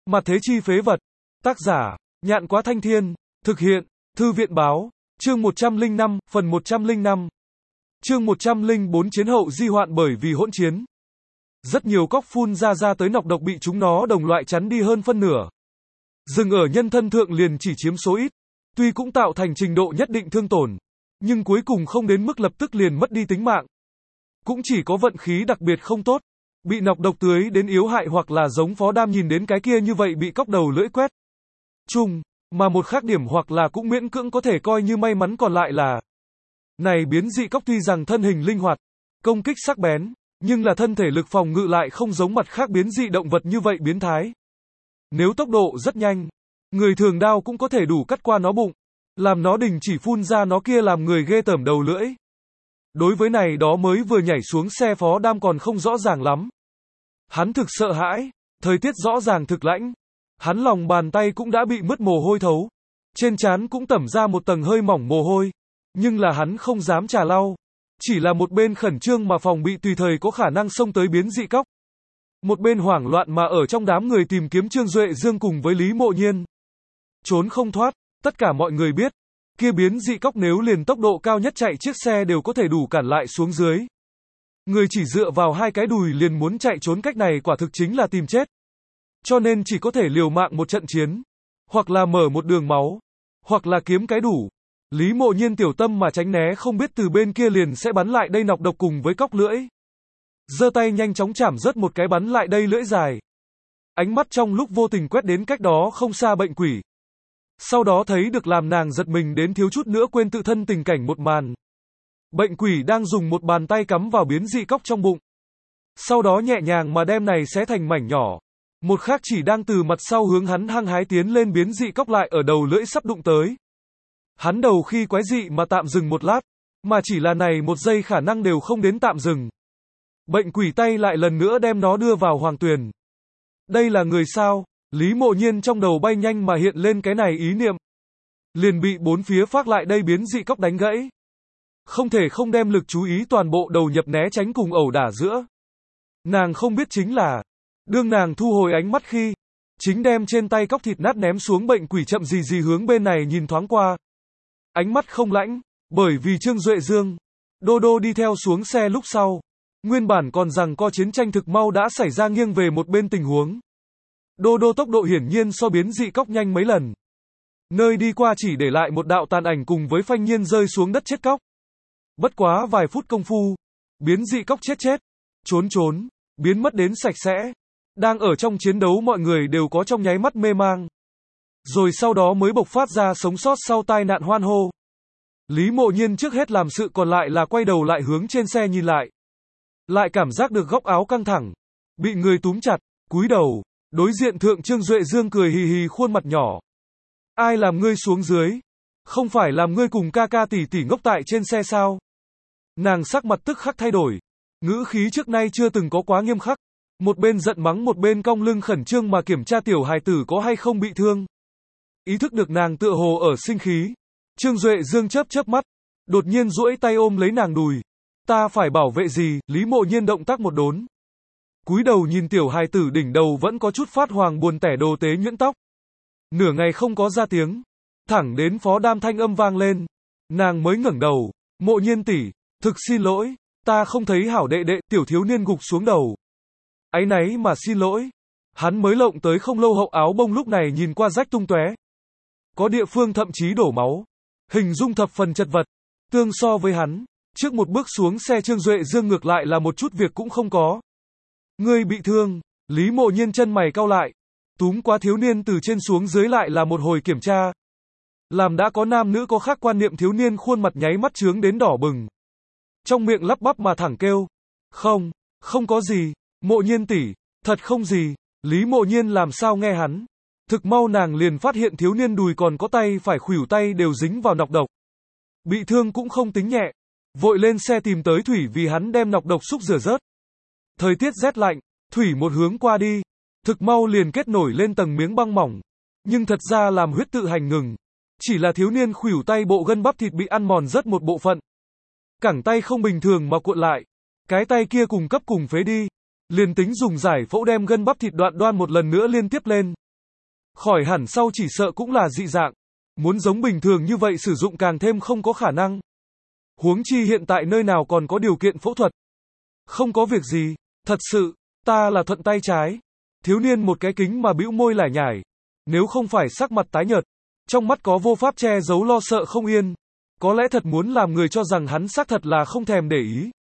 Mặt thế chi phế vật. Tác giả, Nhạn Quá Thanh Thiên. Thực hiện, Thư viện Báo. Chương 105, phần 105. Chương 104 chiến hậu di hoạn bởi vì hỗn chiến. Rất nhiều cóc phun ra tới nọc độc bị chúng nó đồng loại chắn đi hơn phân nửa. Dừng ở nhân thân thượng liền chỉ chiếm số ít. Tuy cũng tạo thành trình độ nhất định thương tổn, nhưng cuối cùng không đến mức lập tức liền mất đi tính mạng. Cũng chỉ có vận khí đặc biệt không tốt, bị nọc độc tưới đến yếu hại hoặc là giống Phó Đam nhìn đến cái kia như vậy bị cóc đầu lưỡi quét chung, mà một khác điểm hoặc là cũng miễn cưỡng có thể coi như may mắn còn lại là này biến dị cóc tuy rằng thân hình linh hoạt, công kích sắc bén, nhưng là thân thể lực phòng ngự lại không giống mặt khác biến dị động vật như vậy biến thái. Nếu tốc độ rất nhanh, người thường đao cũng có thể đủ cắt qua nó bụng, làm nó đình chỉ phun ra nó kia làm người ghê tởm đầu lưỡi. Đối với này đó mới vừa nhảy xuống xe Phó Đam còn không rõ ràng lắm. Hắn thực sợ hãi, thời tiết rõ ràng thực lãnh. Hắn lòng bàn tay cũng đã bị mứt mồ hôi thấu. Trên trán cũng tẩm ra một tầng hơi mỏng mồ hôi. Nhưng là hắn không dám trà lau. Chỉ là một bên khẩn trương mà phòng bị tùy thời có khả năng xông tới biến dị cóc. Một bên hoảng loạn mà ở trong đám người tìm kiếm Trương Duệ Dương cùng với Lý Mộ Nhiên. Trốn không thoát, tất cả mọi người biết. Kia biến dị cóc nếu liền tốc độ cao nhất chạy chiếc xe đều có thể đủ cản lại xuống dưới. Người chỉ dựa vào hai cái đùi liền muốn chạy trốn cách này quả thực chính là tìm chết. Cho nên chỉ có thể liều mạng một trận chiến. Hoặc là mở một đường máu. Hoặc là kiếm cái đủ. Lý Mộ Nhiên tiểu tâm mà tránh né không biết từ bên kia liền sẽ bắn lại đây nọc độc cùng với cóc lưỡi. Giơ tay nhanh chóng chảm rớt một cái bắn lại đây lưỡi dài. Ánh mắt trong lúc vô tình quét đến cách đó không xa bệnh quỷ. Sau đó thấy được làm nàng giật mình đến thiếu chút nữa quên tự thân tình cảnh một màn. Bệnh quỷ đang dùng một bàn tay cắm vào biến dị cóc trong bụng. Sau đó nhẹ nhàng mà đem này xé thành mảnh nhỏ. Một khác chỉ đang từ mặt sau hướng hắn hăng hái tiến lên biến dị cóc lại ở đầu lưỡi sắp đụng tới. Hắn đầu khi quái dị mà tạm dừng một lát, mà chỉ là này một giây khả năng đều không đến tạm dừng. Bệnh quỷ tay lại lần nữa đem nó đưa vào hoàng tuyền. Đây là người sao? Lý Mộ Nhiên trong đầu bay nhanh mà hiện lên cái này ý niệm. Liền bị bốn phía phát lại đây biến dị cóc đánh gãy. Không thể không đem lực chú ý toàn bộ đầu nhập né tránh cùng ẩu đả giữa. Nàng không biết chính là, đương nàng thu hồi ánh mắt khi, chính đem trên tay cóc thịt nát ném xuống bệnh quỷ chậm gì hướng bên này nhìn thoáng qua. Ánh mắt không lãnh, bởi vì Trương Duệ Dương, Đô Đô đi theo xuống xe lúc sau. Nguyên bản còn rằng co chiến tranh thực mau đã xảy ra nghiêng về một bên tình huống. Đô Đô tốc độ hiển nhiên so biến dị cóc nhanh mấy lần. Nơi đi qua chỉ để lại một đạo tàn ảnh cùng với phanh nhiên rơi xuống đất chết cóc. Bất quá vài phút công phu, biến dị cóc chết, trốn, biến mất đến sạch sẽ. Đang ở trong chiến đấu mọi người đều có trong nháy mắt mê mang. Rồi sau đó mới bộc phát ra sống sót sau tai nạn hoan hô. Lý Mộ Nhiên trước hết làm sự còn lại là quay đầu lại hướng trên xe nhìn lại. Lại cảm giác được góc áo căng thẳng, bị người túm chặt, cúi đầu, đối diện thượng Trương Duệ Dương cười hì hì khuôn mặt nhỏ. Ai làm ngươi xuống dưới? Không phải làm ngươi cùng ca ca tỷ tỷ ngốc tại trên xe sao? Nàng sắc mặt tức khắc thay đổi, ngữ khí trước nay chưa từng có quá nghiêm khắc. Một bên giận mắng một bên cong lưng khẩn trương mà kiểm tra tiểu hài tử có hay không bị thương. Ý thức được nàng tựa hồ ở sinh khí. Trương Duệ Dương chớp mắt, đột nhiên duỗi tay ôm lấy nàng đùi. Ta phải bảo vệ gì? Lý Mộ Nhiên động tác một đốn. Cúi đầu nhìn tiểu hài tử đỉnh đầu vẫn có chút phát hoàng buồn tẻ đồ tế nhuyễn tóc. Nửa ngày không có ra tiếng. Thẳng đến Phó Đam thanh âm vang lên. Nàng mới ngẩng đầu. Mộ Nhiên tỷ, thực xin lỗi. Ta không thấy hảo đệ đệ. Tiểu thiếu niên gục xuống đầu. Áy náy mà xin lỗi. Hắn mới lộng tới không lâu hậu áo bông lúc này nhìn qua rách tung tóe. Có địa phương thậm chí đổ máu. Hình dung thập phần chật vật. Tương so với hắn, trước một bước xuống xe Trương Duệ Dương ngược lại là một chút việc cũng không có. Ngươi bị thương, Lý Mộ Nhiên chân mày cau lại. Túm quá thiếu niên từ trên xuống dưới lại là một hồi kiểm tra. Làm đã có nam nữ có khác quan niệm thiếu niên khuôn mặt nháy mắt trướng đến đỏ bừng. Trong miệng lắp bắp mà thẳng kêu. Không có gì, Mộ Nhiên tỷ, thật không gì. Lý Mộ Nhiên làm sao nghe hắn. Thực mau nàng liền phát hiện thiếu niên đùi còn có tay phải khuỷu tay đều dính vào nọc độc. Bị thương cũng không tính nhẹ. Vội lên xe tìm tới Thủy vì hắn đem nọc độc xúc rửa rớt. Thời tiết rét lạnh, Thủy một hướng qua đi. Thực mau liền kết nổi lên tầng miếng băng mỏng. Nhưng thật ra làm huyết tự hành ngừng. Chỉ là thiếu niên khuỷu tay bộ gân bắp thịt bị ăn mòn rất một bộ phận. Cẳng tay không bình thường mà cuộn lại. Cái tay kia cùng phế đi. Liền tính dùng giải phẫu đem gân bắp thịt đoạn đoan một lần nữa liên tiếp lên. Khỏi hẳn sau chỉ sợ cũng là dị dạng. Muốn giống bình thường như vậy sử dụng càng thêm không có khả năng. Huống chi hiện tại nơi nào còn có điều kiện phẫu thuật. Không có việc gì, thật sự, ta là thuận tay trái. Thiếu niên một cái kính mà bĩu môi lải nhải. Nếu không phải sắc mặt tái nhợt, trong mắt có vô pháp che giấu lo sợ không yên. Có lẽ thật muốn làm người cho rằng hắn xác thật là không thèm để ý.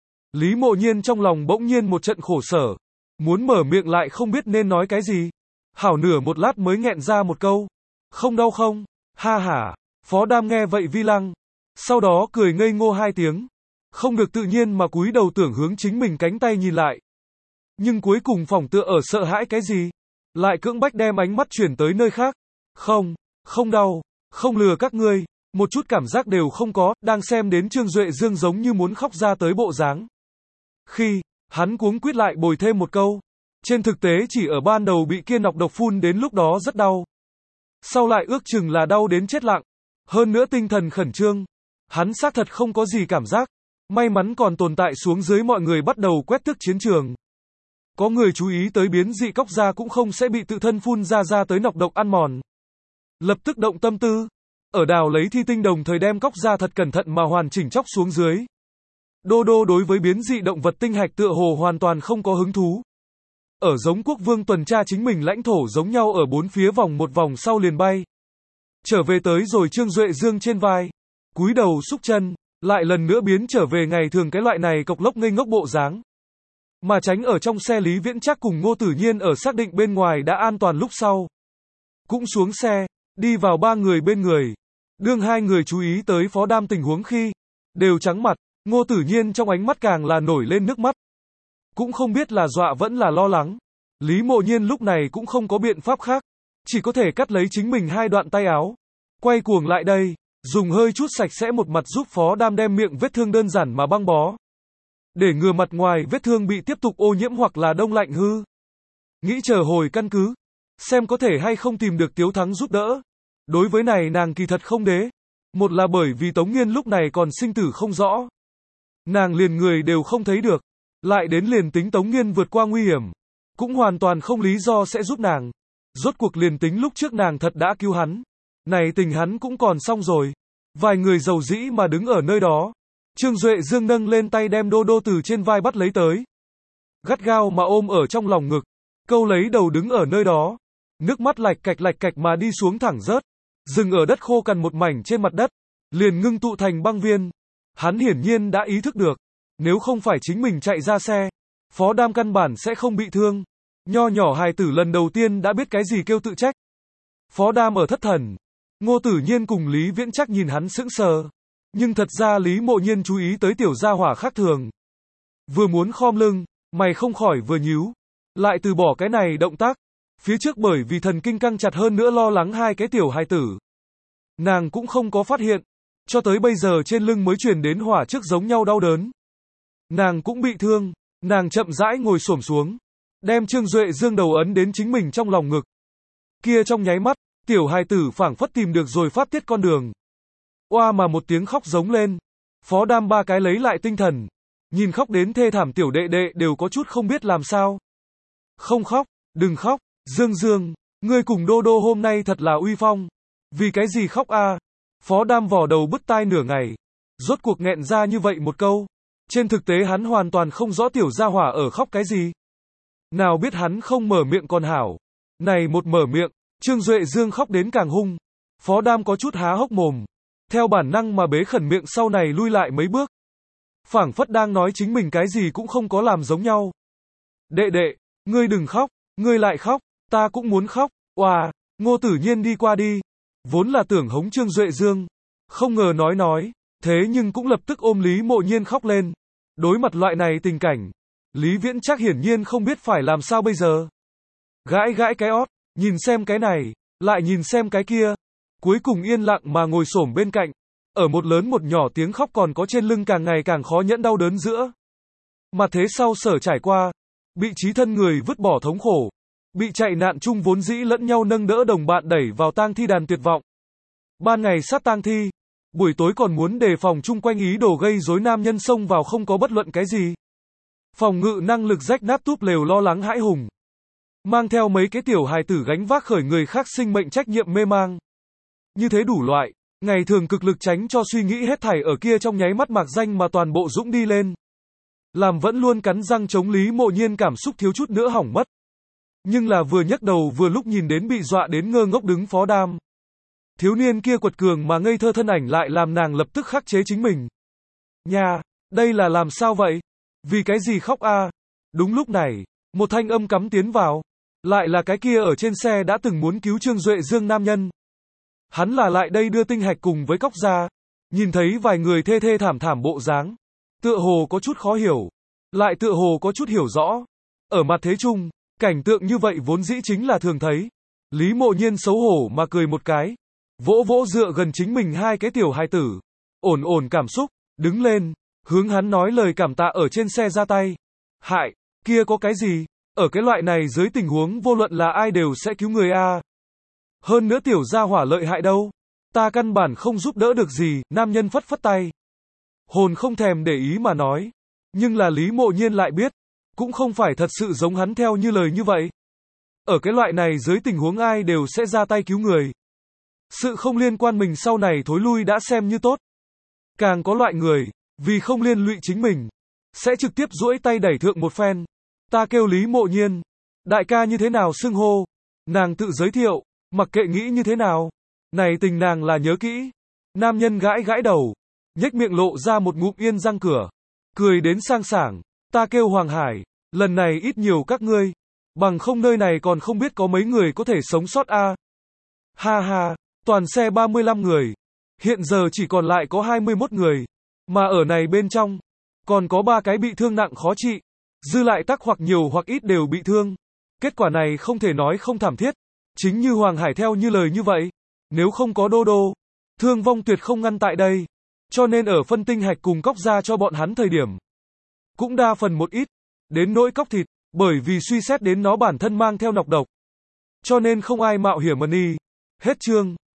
Lý Mộ Nhiên trong lòng bỗng nhiên một trận khổ sở. Muốn mở miệng lại không biết nên nói cái gì. Hảo nửa một lát mới nghẹn ra một câu. Không đau không? Ha hả. Phó Đam nghe vậy vi lăng. Sau đó cười ngây ngô hai tiếng. Không được tự nhiên mà cúi đầu tưởng hướng chính mình cánh tay nhìn lại. Nhưng cuối cùng phỏng tựa ở sợ hãi cái gì. Lại cưỡng bách đem ánh mắt chuyển tới nơi khác. Không, không đau, không lừa các ngươi. Một chút cảm giác đều không có, đang xem đến Trương Duệ Dương giống như muốn khóc ra tới bộ dáng. Khi, hắn cuống quýt lại bồi thêm một câu. Trên thực tế chỉ ở ban đầu bị kia nọc độc phun đến lúc đó rất đau. Sau lại ước chừng là đau đến chết lặng. Hơn nữa tinh thần khẩn trương. Hắn xác thật không có gì cảm giác. May mắn còn tồn tại xuống dưới mọi người bắt đầu quét tước chiến trường. Có người chú ý tới biến dị cóc da cũng không sẽ bị tự thân phun ra tới nọc độc ăn mòn. Lập tức động tâm tư. Ở đào lấy thi tinh đồng thời đem cóc da thật cẩn thận mà hoàn chỉnh chóc xuống dưới. Đô Đô đối với biến dị động vật tinh hạch tựa hồ hoàn toàn không có hứng thú. Ở giống quốc vương tuần tra chính mình lãnh thổ giống nhau ở bốn phía vòng một vòng sau liền bay. Trở về tới rồi Trương Duệ Dương trên vai. Cúi đầu xúc chân, lại lần nữa biến trở về ngày thường cái loại này cộc lốc ngây ngốc bộ dáng. Mà tránh ở trong xe Lý Viễn Trác cùng Ngô Tử Nhiên ở xác định bên ngoài đã an toàn lúc sau. Cũng xuống xe, đi vào ba người bên người. Đương hai người chú ý tới Phó Đam tình huống khi, đều trắng mặt, Ngô Tử Nhiên trong ánh mắt càng là nổi lên nước mắt. Cũng không biết là dọa vẫn là lo lắng. Lý Mộ Nhiên lúc này cũng không có biện pháp khác. Chỉ có thể cắt lấy chính mình hai đoạn tay áo. Quay cuồng lại đây, dùng hơi chút sạch sẽ một mặt giúp Phó Đam đem miệng vết thương đơn giản mà băng bó. Để ngừa mặt ngoài vết thương bị tiếp tục ô nhiễm hoặc là đông lạnh hư. Nghĩ chờ hồi căn cứ. Xem có thể hay không tìm được Tiếu Thắng giúp đỡ. Đối với này nàng kỳ thật không đế. Một là bởi vì Tống Nghiên lúc này còn sinh tử không rõ. Nàng liền người đều không thấy được. Lại đến liền tính Tống Nghiên vượt qua nguy hiểm. Cũng hoàn toàn không lý do sẽ giúp nàng. Rốt cuộc liền tính lúc trước nàng thật đã cứu hắn. Này tình hắn cũng còn xong rồi. Vài người giàu dĩ mà đứng ở nơi đó. Trương Duệ Dương nâng lên tay đem Đô Đô từ trên vai bắt lấy tới. Gắt gao mà ôm ở trong lòng ngực. Câu lấy đầu đứng ở nơi đó. Nước mắt lạch cạch mà đi xuống thẳng rớt. Dừng ở đất khô cằn một mảnh trên mặt đất. Liền ngưng tụ thành băng viên. Hắn hiển nhiên đã ý thức được. Nếu không phải chính mình chạy ra xe. Phó Đam căn bản sẽ không bị thương. Nho nhỏ hài tử lần đầu tiên đã biết cái gì kêu tự trách. Phó Đam ở thất thần. Ngô Tử Nhiên cùng Lý Viễn Trác nhìn hắn sững sờ. Nhưng thật ra Lý Mộ Nhiên chú ý tới tiểu gia hỏa khác thường. Vừa muốn khom lưng, mày không khỏi vừa nhíu. Lại từ bỏ cái này động tác. Phía trước bởi vì thần kinh căng chặt hơn nữa lo lắng hai cái tiểu hài tử. Nàng cũng không có phát hiện. Cho tới bây giờ trên lưng mới truyền đến hỏa trước giống nhau đau đớn. Nàng cũng bị thương. Nàng chậm rãi ngồi xổm xuống. Đem Trương Duệ Dương đầu ấn đến chính mình trong lòng ngực. Kia trong nháy mắt, tiểu hài tử phảng phất tìm được rồi phát tiết con đường. Oa mà một tiếng khóc giống lên. Phó Đam ba cái lấy lại tinh thần. Nhìn khóc đến thê thảm tiểu đệ đệ đều có chút không biết làm sao. Không khóc, đừng khóc, Dương Dương, ngươi cùng Đô Đô hôm nay thật là uy phong. Vì cái gì khóc a? Phó Đam vò đầu bứt tai nửa ngày. Rốt cuộc nghẹn ra như vậy một câu. Trên thực tế hắn hoàn toàn không rõ tiểu gia hỏa ở khóc cái gì. Nào biết hắn không mở miệng còn hảo. Này một mở miệng, Trương Duệ Dương khóc đến càng hung. Phó Đam có chút há hốc mồm. Theo bản năng mà bế khẩn miệng sau này lui lại mấy bước. Phảng phất đang nói chính mình cái gì cũng không có làm giống nhau. Đệ đệ, ngươi đừng khóc, ngươi lại khóc, ta cũng muốn khóc. Oà, Ngô Tử Nhiên đi qua đi. Vốn là tưởng hống Trương Duệ Dương. Không ngờ nói. Thế nhưng cũng lập tức ôm Lý Mộ Nhiên khóc lên. Đối mặt loại này tình cảnh. Lý Viễn Trác hiển nhiên không biết phải làm sao bây giờ. Gãi cái ót, nhìn xem cái này, lại nhìn xem cái kia. Cuối cùng yên lặng mà ngồi xổm bên cạnh. Ở một lớn một nhỏ tiếng khóc còn có trên lưng càng ngày càng khó nhẫn đau đớn giữa. Mà thế sau sở trải qua. Bị chí thân người vứt bỏ thống khổ. Bị chạy nạn chung vốn dĩ lẫn nhau nâng đỡ đồng bạn đẩy vào tang thi đàn tuyệt vọng. Ban ngày sát tang thi. Buổi tối còn muốn đề phòng chung quanh ý đồ gây rối nam nhân xông vào không có bất luận cái gì. Phòng ngự năng lực rách nát túp lều lo lắng hãi hùng. mang theo mấy cái tiểu hài tử gánh vác khởi người khác sinh mệnh trách nhiệm mê mang. Như thế đủ loại, ngày thường cực lực tránh cho suy nghĩ hết thảy ở kia trong nháy mắt mạc danh mà toàn bộ dũng đi lên. Làm vẫn luôn cắn răng chống Lý Mộ Nhiên cảm xúc thiếu chút nữa hỏng mất. Nhưng là vừa nhấc đầu vừa lúc nhìn đến bị dọa đến ngơ ngốc đứng Phó Đam. Thiếu niên kia quật cường mà ngây thơ thân ảnh lại làm nàng lập tức khắc chế chính mình. Nha, đây là làm sao vậy? Vì cái gì khóc a? Đúng lúc này, một thanh âm cắm tiến vào. Lại là cái kia ở trên xe đã từng muốn cứu Trương Duệ Dương nam nhân. Hắn là lại đây đưa tinh hạch cùng với cóc ra. Nhìn thấy vài người thê thê thảm thảm bộ dáng. Tựa hồ có chút khó hiểu. Lại tựa hồ có chút hiểu rõ. Ở mặt thế chung, cảnh tượng như vậy vốn dĩ chính là thường thấy. Lý Mộ Nhiên xấu hổ mà cười một cái. Vỗ vỗ dựa gần chính mình hai cái tiểu hài tử. Ổn ổn cảm xúc, đứng lên, hướng hắn nói lời cảm tạ ở trên xe ra tay. Hại, kia có cái gì? Ở cái loại này dưới tình huống vô luận là ai đều sẽ cứu người a. Hơn nữa tiểu gia hỏa lợi hại đâu. Ta căn bản không giúp đỡ được gì, nam nhân phất phất tay. Hồn không thèm để ý mà nói. Nhưng là Lý Mộ Nhiên lại biết, cũng không phải thật sự giống hắn theo như lời như vậy. Ở cái loại này dưới tình huống ai đều sẽ ra tay cứu người. Sự không liên quan mình sau này thối lui đã xem như tốt. Càng có loại người, vì không liên lụy chính mình, sẽ trực tiếp duỗi tay đẩy thượng một phen. Ta kêu Lý Mộ Nhiên. Đại ca như thế nào xưng hô? Nàng tự giới thiệu, mặc kệ nghĩ như thế nào. Này tình nàng là nhớ kỹ. Nam nhân gãi gãi đầu, nhếch miệng lộ ra một ngụm yên răng cửa. Cười đến sang sảng. Ta kêu Hoàng Hải, lần này ít nhiều các ngươi. Bằng không nơi này còn không biết có mấy người có thể sống sót a. Ha ha, toàn xe 35 người. Hiện giờ chỉ còn lại có 21 người. Mà ở này bên trong, còn có 3 cái bị thương nặng khó trị. Dư lại tắc hoặc nhiều hoặc ít đều bị thương. Kết quả này không thể nói không thảm thiết. Chính như Hoàng Hải theo như lời như vậy. Nếu không có Đô Đô, thương vong tuyệt không ngăn tại đây. Cho nên ở phân tinh hạch cùng cóc ra cho bọn hắn thời điểm. Cũng đa phần một ít. Đến nỗi cóc thịt, bởi vì suy xét đến nó bản thân mang theo nọc độc. Cho nên không ai mạo hiểm mà đi. Hết chương.